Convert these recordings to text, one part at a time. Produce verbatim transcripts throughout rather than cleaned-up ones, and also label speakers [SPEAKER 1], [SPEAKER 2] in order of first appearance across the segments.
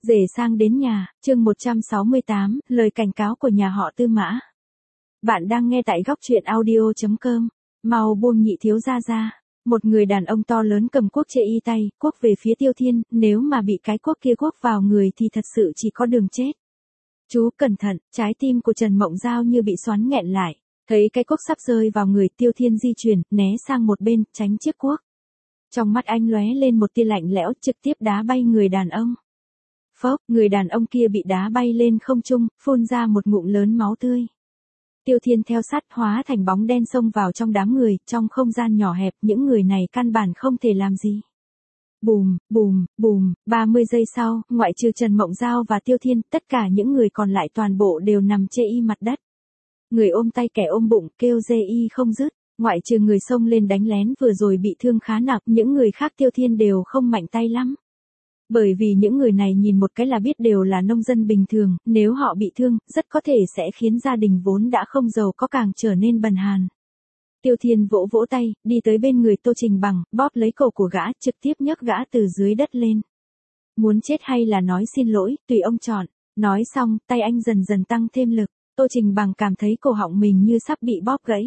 [SPEAKER 1] Rể sang đến nhà, chương một trăm sáu mươi tám, lời cảnh cáo của nhà họ Tư Mã. Bạn đang nghe tại góc truyện audio chấm com. Mau buông nhị thiếu gia ra. Một người đàn ông to lớn cầm cuốc chệ y tay, cuốc về phía Tiêu Thiên, nếu mà bị cái cuốc kia cuốc vào người thì thật sự chỉ có đường chết. Chú cẩn thận, trái tim của Trần Mộng Giao như bị xoắn nghẹn lại. Thấy cái cuốc sắp rơi vào người, Tiêu Thiên di chuyển, né sang một bên, tránh chiếc cuốc. Trong mắt anh lóe lên một tia lạnh lẽo, trực tiếp đá bay người đàn ông. Phốc, người đàn ông kia bị đá bay lên không trung, phun ra một ngụm lớn máu tươi. Tiêu Thiên theo sát hóa thành bóng đen xông vào trong đám người, trong không gian nhỏ hẹp, những người này căn bản không thể làm gì. Bùm, bùm, bùm, ba mươi giây sau, ngoại trừ Trần Mộng Giao và Tiêu Thiên, tất cả những người còn lại toàn bộ đều nằm chê y mặt đất. Người ôm tay kẻ ôm bụng, kêu dê y không dứt, ngoại trừ người xông lên đánh lén vừa rồi bị thương khá nặng, những người khác Tiêu Thiên đều không mạnh tay lắm. Bởi vì những người này nhìn một cái là biết đều là nông dân bình thường, nếu họ bị thương, rất có thể sẽ khiến gia đình vốn đã không giàu có càng trở nên bần hàn. Tiêu Thiên vỗ vỗ tay, đi tới bên người Tô Trình Bằng, bóp lấy cổ của gã, trực tiếp nhấc gã từ dưới đất lên. Muốn chết hay là nói xin lỗi, tùy ông chọn. Nói xong, tay anh dần dần tăng thêm lực, Tô Trình Bằng cảm thấy cổ họng mình như sắp bị bóp gãy.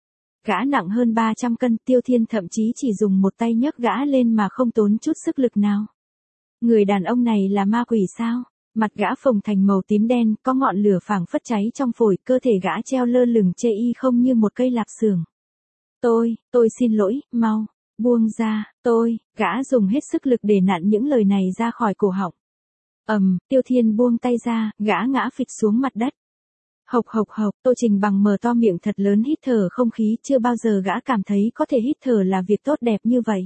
[SPEAKER 1] Gã nặng hơn ba trăm cân, Tiêu Thiên thậm chí chỉ dùng một tay nhấc gã lên mà không tốn chút sức lực nào. Người đàn ông này là ma quỷ sao? Mặt gã phồng thành màu tím đen, có ngọn lửa phảng phất cháy trong phổi, cơ thể gã treo lơ lửng chê y không như một cây lạp xưởng. Tôi, tôi xin lỗi, mau, buông ra, tôi, gã dùng hết sức lực để nặn những lời này ra khỏi cổ họng. Ầm, Tiêu Thiên buông tay ra, gã ngã phịch xuống mặt đất. Hộc hộc hộc, Tô Trình Bằng mở to miệng thật lớn hít thở không khí, chưa bao giờ gã cảm thấy có thể hít thở là việc tốt đẹp như vậy.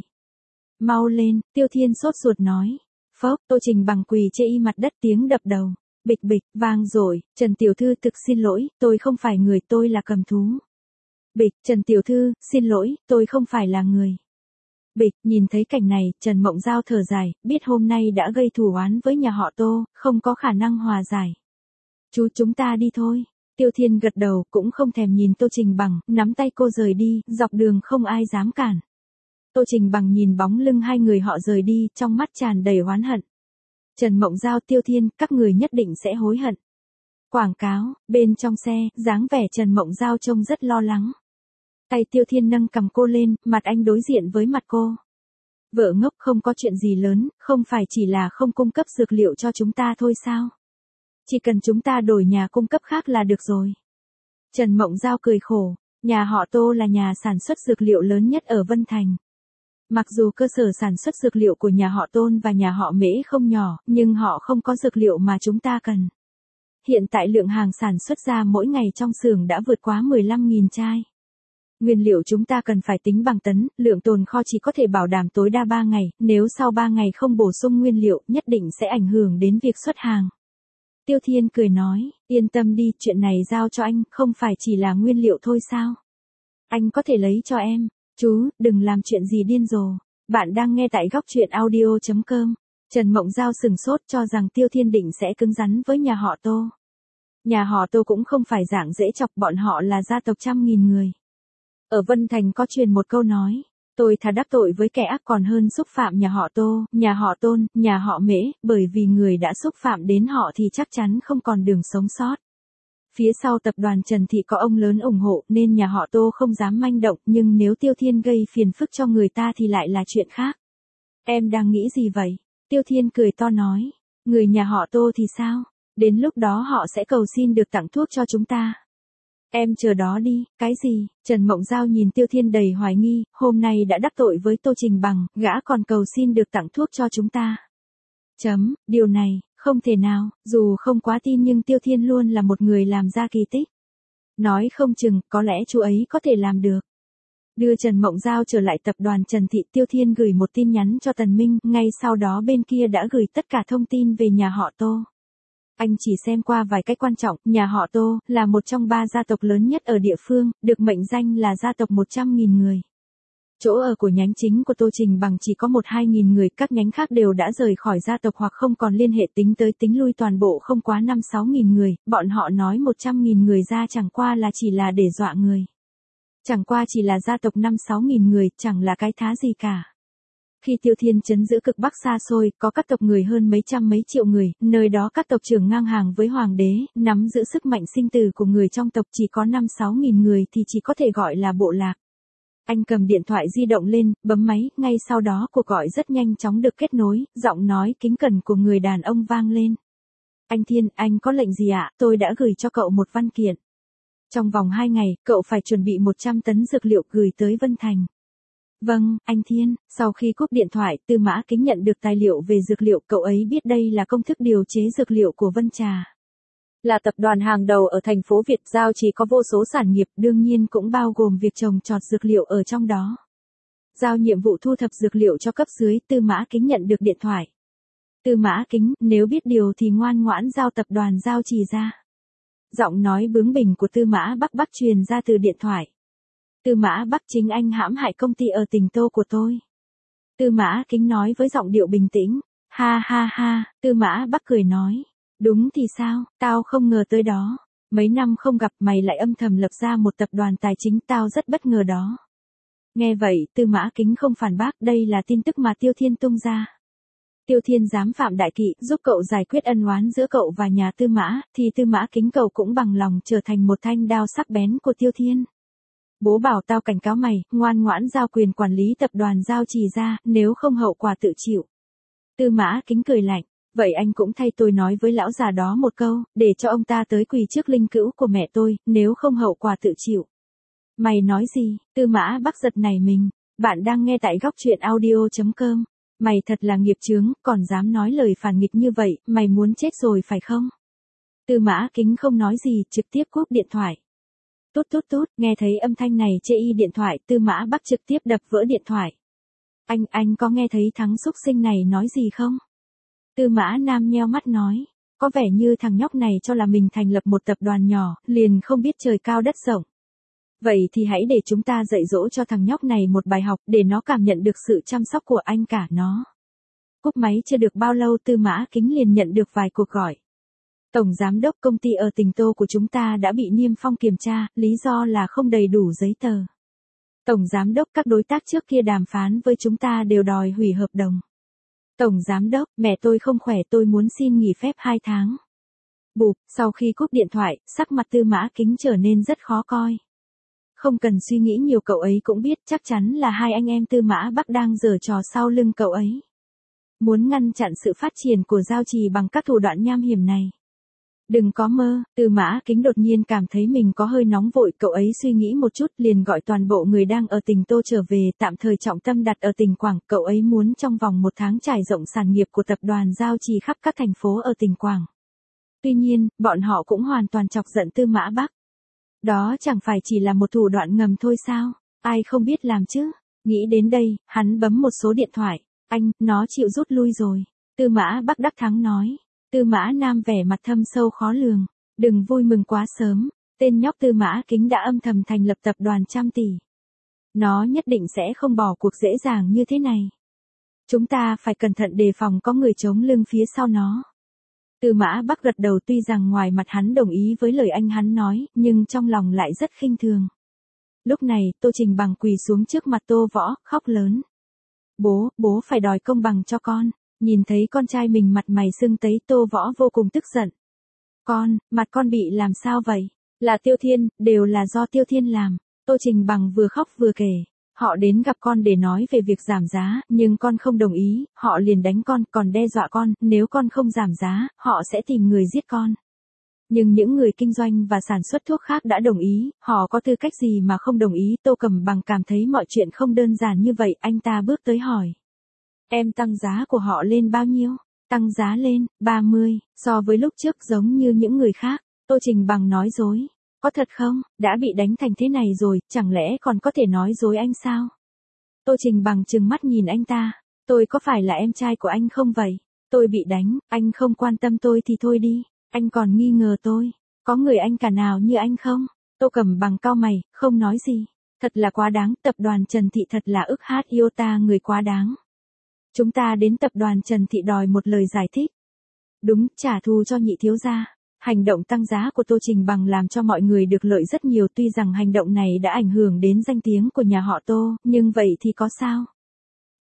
[SPEAKER 1] Mau lên, Tiêu Thiên sốt ruột nói. Phốc, Tô Trình Bằng quỳ chê y mặt đất, tiếng đập đầu. Bịch bịch, vang rồi, Trần Tiểu Thư thực xin lỗi, tôi không phải người, tôi là cầm thú. Bịch, Trần Tiểu Thư, xin lỗi, tôi không phải là người. Bịch, nhìn thấy cảnh này, Trần Mộng Giao thở dài, biết hôm nay đã gây thù oán với nhà họ Tô, không có khả năng hòa giải. Chú chúng ta đi thôi. Tiêu Thiên gật đầu, cũng không thèm nhìn Tô Trình Bằng, nắm tay cô rời đi, dọc đường không ai dám cản. Tô Trình Bằng nhìn bóng lưng hai người họ rời đi, trong mắt tràn đầy oán hận. Trần Mộng Giao, Tiêu Thiên, các người nhất định sẽ hối hận. Quảng cáo, bên trong xe, dáng vẻ Trần Mộng Giao trông rất lo lắng. Tay Tiêu Thiên nâng cầm cô lên, mặt anh đối diện với mặt cô. Vợ ngốc, không có chuyện gì lớn, không phải chỉ là không cung cấp dược liệu cho chúng ta thôi sao? Chỉ cần chúng ta đổi nhà cung cấp khác là được rồi. Trần Mộng Giao cười khổ, nhà họ Tô là nhà sản xuất dược liệu lớn nhất ở Vân Thành. Mặc dù cơ sở sản xuất dược liệu của nhà họ Tôn và nhà họ Mễ không nhỏ, nhưng họ không có dược liệu mà chúng ta cần. Hiện tại lượng hàng sản xuất ra mỗi ngày trong xưởng đã vượt quá mười lăm nghìn chai. Nguyên liệu chúng ta cần phải tính bằng tấn, lượng tồn kho chỉ có thể bảo đảm tối đa ba ngày, nếu sau ba ngày không bổ sung nguyên liệu, nhất định sẽ ảnh hưởng đến việc xuất hàng. Tiêu Thiên cười nói, yên tâm đi, chuyện này giao cho anh, không phải chỉ là nguyên liệu thôi sao? Anh có thể lấy cho em. Chú, đừng làm chuyện gì điên rồ. Bạn đang nghe tại góc truyện audio chấm com. Trần Mộng Giao sừng sốt cho rằng Tiêu Thiên định sẽ cứng rắn với nhà họ Tô. Nhà họ Tô cũng không phải dạng dễ chọc, bọn họ là gia tộc trăm nghìn người. Ở Vân Thành có truyền một câu nói, tôi thà đắc tội với kẻ ác còn hơn xúc phạm nhà họ Tô, nhà họ Tôn, nhà họ Mễ, bởi vì người đã xúc phạm đến họ thì chắc chắn không còn đường sống sót. Phía sau tập đoàn Trần Thị có ông lớn ủng hộ nên nhà họ Tô không dám manh động, nhưng nếu Tiêu Thiên gây phiền phức cho người ta thì lại là chuyện khác. Em đang nghĩ gì vậy? Tiêu Thiên cười to nói, người nhà họ Tô thì sao? Đến lúc đó họ sẽ cầu xin được tặng thuốc cho chúng ta. Em chờ đó đi, cái gì? Trần Mộng Giao nhìn Tiêu Thiên đầy hoài nghi, hôm nay đã đắc tội với Tô Trình Bằng, gã còn cầu xin được tặng thuốc cho chúng ta. Chấm, điều này, không thể nào, dù không quá tin nhưng Tiêu Thiên luôn là một người làm ra kỳ tích. Nói không chừng, có lẽ chú ấy có thể làm được. Đưa Trần Mộng Giao trở lại tập đoàn Trần Thị, Tiêu Thiên gửi một tin nhắn cho Tần Minh, ngay sau đó bên kia đã gửi tất cả thông tin về nhà họ Tô. Anh chỉ xem qua vài cách quan trọng, nhà họ Tô là một trong ba gia tộc lớn nhất ở địa phương, được mệnh danh là gia tộc một trăm nghìn người. Chỗ ở của nhánh chính của Tô Trình Bằng chỉ có một hai nghìn người, các nhánh khác đều đã rời khỏi gia tộc hoặc không còn liên hệ, tính tới tính lui toàn bộ không quá năm sáu nghìn người, bọn họ nói một trăm nghìn người ra chẳng qua là chỉ là để dọa người. Chẳng qua chỉ là gia tộc năm sáu nghìn người, chẳng là cái thá gì cả. Khi Tiêu Thiên trấn giữ cực Bắc xa xôi, có các tộc người hơn mấy trăm mấy triệu người, nơi đó các tộc trưởng ngang hàng với hoàng đế, nắm giữ sức mạnh sinh tử của người trong tộc chỉ có năm sáu nghìn người thì chỉ có thể gọi là bộ lạc. Anh cầm điện thoại di động lên, bấm máy, ngay sau đó cuộc gọi rất nhanh chóng được kết nối, giọng nói kính cẩn của người đàn ông vang lên. Anh Thiên, anh có lệnh gì ạ? Tôi đã gửi cho cậu một văn kiện. Trong vòng hai ngày, cậu phải chuẩn bị một trăm tấn dược liệu gửi tới Vân Thành. Vâng, anh Thiên. Sau khi cúp điện thoại, Tư Mã Kính nhận được tài liệu về dược liệu, cậu ấy biết đây là công thức điều chế dược liệu của Vân Trà. Là tập đoàn hàng đầu ở thành phố Việt Giao chỉ có vô số sản nghiệp, đương nhiên cũng bao gồm việc trồng trọt dược liệu ở trong đó. Giao nhiệm vụ thu thập dược liệu cho cấp dưới, Tư Mã Kính nhận được điện thoại. Tư Mã Kính, nếu biết điều thì ngoan ngoãn giao tập đoàn Giao Trì ra. Giọng nói bướng bỉnh của Tư Mã Bắc Bắc truyền ra từ điện thoại. Tư Mã Bắc, chính anh hãm hại công ty ở tỉnh Tô của tôi. Tư Mã Kính nói với giọng điệu bình tĩnh. Ha ha ha, Tư Mã Bắc cười nói. Đúng thì sao, tao không ngờ tới đó. Mấy năm không gặp mày lại âm thầm lập ra một tập đoàn tài chính, tao rất bất ngờ đó. Nghe vậy, Tư Mã Kính không phản bác, đây là tin tức mà Tiêu Thiên tung ra. Tiêu Thiên dám phạm đại kỵ, giúp cậu giải quyết ân oán giữa cậu và nhà Tư Mã, thì Tư Mã Kính cậu cũng bằng lòng trở thành một thanh đao sắc bén của Tiêu Thiên. Bố bảo tao cảnh cáo mày, ngoan ngoãn giao quyền quản lý tập đoàn Giao Trì ra, nếu không hậu quả tự chịu. Tư Mã Kính cười lạnh, vậy anh cũng thay tôi nói với lão già đó một câu, để cho ông ta tới quỳ trước linh cữu của mẹ tôi, nếu không hậu quả tự chịu. Mày nói gì? Tư Mã Bắc giật nảy mình. Bạn đang nghe tại góc truyện audio chấm com. Mày thật là nghiệp chướng, còn dám nói lời phản nghịch như vậy, mày muốn chết rồi phải không? Tư Mã Kính không nói gì, trực tiếp cúp điện thoại. Tút tút tút, nghe thấy âm thanh này chê y điện thoại, Tư Mã Bắc trực tiếp đập vỡ điện thoại. Anh, anh có nghe thấy thằng xúc sinh này nói gì không? Tư Mã Nam nheo mắt nói, có vẻ như thằng nhóc này cho là mình thành lập một tập đoàn nhỏ, liền không biết trời cao đất rộng. Vậy thì hãy để chúng ta dạy dỗ cho thằng nhóc này một bài học, để nó cảm nhận được sự chăm sóc của anh cả nó. Cúp máy chưa được bao lâu, Tư Mã Kính liền nhận được vài cuộc gọi. Tổng giám đốc công ty ở tỉnh Tô của chúng ta đã bị Niêm Phong kiểm tra, lý do là không đầy đủ giấy tờ. Tổng giám đốc, các đối tác trước kia đàm phán với chúng ta đều đòi hủy hợp đồng. Tổng giám đốc, mẹ tôi không khỏe, tôi muốn xin nghỉ phép hai tháng. Bụp, sau khi cúp điện thoại, sắc mặt Tư Mã Kính trở nên rất khó coi. Không cần suy nghĩ nhiều, cậu ấy cũng biết chắc chắn là hai anh em Tư Mã Bắc đang giở trò sau lưng cậu ấy. Muốn ngăn chặn sự phát triển của Giao Trì bằng các thủ đoạn nham hiểm này. Đừng có mơ, Tư Mã Kính đột nhiên cảm thấy mình có hơi nóng vội, cậu ấy suy nghĩ một chút liền gọi toàn bộ người đang ở tỉnh Tô trở về, tạm thời trọng tâm đặt ở tỉnh Quảng, cậu ấy muốn trong vòng một tháng trải rộng sản nghiệp của tập đoàn Giao Trì khắp các thành phố ở tỉnh Quảng. Tuy nhiên, bọn họ cũng hoàn toàn chọc giận Tư Mã Bắc. Đó chẳng phải chỉ là một thủ đoạn ngầm thôi sao, ai không biết làm chứ. Nghĩ đến đây, hắn bấm một số điện thoại, anh, nó chịu rút lui rồi. Tư Mã Bắc đắc thắng nói. Tư Mã Nam vẻ mặt thâm sâu khó lường, đừng vui mừng quá sớm, tên nhóc Tư Mã Kính đã âm thầm thành lập tập đoàn trăm tỷ. Nó nhất định sẽ không bỏ cuộc dễ dàng như thế này. Chúng ta phải cẩn thận đề phòng có người chống lưng phía sau nó. Tư Mã Bắc gật đầu, tuy rằng ngoài mặt hắn đồng ý với lời anh hắn nói, nhưng trong lòng lại rất khinh thường. Lúc này, Tô Trình Bằng quỳ xuống trước mặt Tô Võ, khóc lớn. Bố, bố phải đòi công bằng cho con. Nhìn thấy con trai mình mặt mày sưng tấy, Tô Võ vô cùng tức giận. Con, mặt con bị làm sao vậy? Là Tiêu Thiên, đều là do Tiêu Thiên làm. Tô Trình Bằng vừa khóc vừa kể. Họ đến gặp con để nói về việc giảm giá, nhưng con không đồng ý, họ liền đánh con, còn đe dọa con, nếu con không giảm giá, họ sẽ tìm người giết con. Nhưng những người kinh doanh và sản xuất thuốc khác đã đồng ý, họ có tư cách gì mà không đồng ý? Tô Cẩm Bằng cảm thấy mọi chuyện không đơn giản như vậy, anh ta bước tới hỏi. Em tăng giá của họ lên bao nhiêu? Tăng giá lên, ba mươi, so với lúc trước giống như những người khác. Tô Trình Bằng nói dối. Có thật không? Đã bị đánh thành thế này rồi, chẳng lẽ còn có thể nói dối anh sao? Tô Trình Bằng trừng mắt nhìn anh ta. Tôi có phải là em trai của anh không vậy? Tôi bị đánh, anh không quan tâm tôi thì thôi đi. Anh còn nghi ngờ tôi. Có người anh cả nào như anh không? Tô Cẩm Bằng cau mày, không nói gì. Thật là quá đáng, tập đoàn Trần Thị thật là ức hát yêu ta người quá đáng. Chúng ta đến tập đoàn Trần Thị đòi một lời giải thích. Đúng, trả thù cho nhị thiếu gia. Hành động tăng giá của Tô Trình Bằng làm cho mọi người được lợi rất nhiều, tuy rằng hành động này đã ảnh hưởng đến danh tiếng của nhà họ Tô, nhưng vậy thì có sao?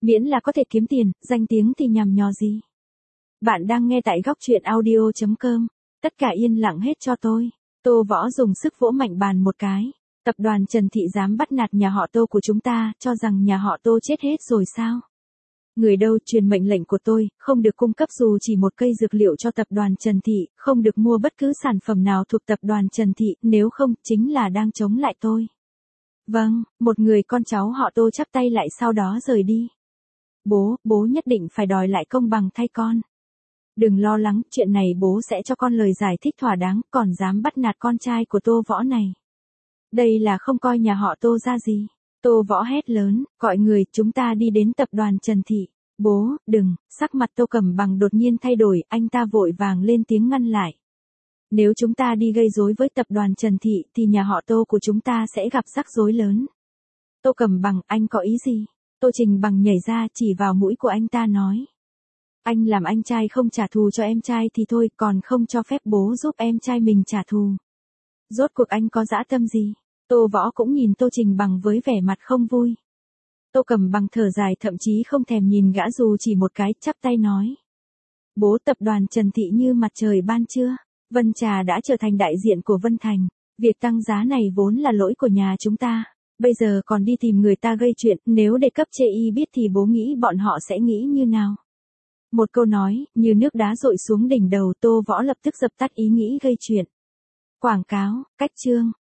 [SPEAKER 1] Miễn là có thể kiếm tiền, danh tiếng thì nhằm nhò gì. Bạn đang nghe tại góc truyện audio chấm com. Tất cả yên lặng hết cho tôi. Tô Võ dùng sức vỗ mạnh bàn một cái. Tập đoàn Trần Thị dám bắt nạt nhà họ Tô của chúng ta, cho rằng nhà họ Tô chết hết rồi sao? Người đâu truyền mệnh lệnh của tôi, không được cung cấp dù chỉ một cây dược liệu cho tập đoàn Trần Thị, không được mua bất cứ sản phẩm nào thuộc tập đoàn Trần Thị, nếu không, chính là đang chống lại tôi. Vâng, một người con cháu họ Tô chắp tay lại sau đó rời đi. Bố, bố nhất định phải đòi lại công bằng thay con. Đừng lo lắng, chuyện này bố sẽ cho con lời giải thích thỏa đáng, còn dám bắt nạt con trai của Tô Võ này. Đây là không coi nhà họ Tô ra gì. Tô Võ hét lớn, gọi người, chúng ta đi đến tập đoàn Trần Thị. Bố, đừng, sắc mặt Tô Cẩm Bằng đột nhiên thay đổi, anh ta vội vàng lên tiếng ngăn lại. Nếu chúng ta đi gây rối với tập đoàn Trần Thị thì nhà họ Tô của chúng ta sẽ gặp rắc rối lớn. Tô Cẩm Bằng, anh có ý gì? Tô Trình Bằng nhảy ra chỉ vào mũi của anh ta nói. Anh làm anh trai không trả thù cho em trai thì thôi, còn không cho phép bố giúp em trai mình trả thù. Rốt cuộc anh có dã tâm gì? Tô Võ cũng nhìn Tô Trình Bằng với vẻ mặt không vui. Tô Cẩm Bằng thở dài thậm chí không thèm nhìn gã dù chỉ một cái, chắp tay nói. Bố, tập đoàn Trần Thị như mặt trời ban trưa. Vân Trà đã trở thành đại diện của Vân Thành. Việc tăng giá này vốn là lỗi của nhà chúng ta. Bây giờ còn đi tìm người ta gây chuyện, nếu để cấp chê y biết thì bố nghĩ bọn họ sẽ nghĩ như nào? Một câu nói, như nước đá dội xuống đỉnh đầu Tô Võ lập tức dập tắt ý nghĩ gây chuyện. Quảng cáo, cách chương.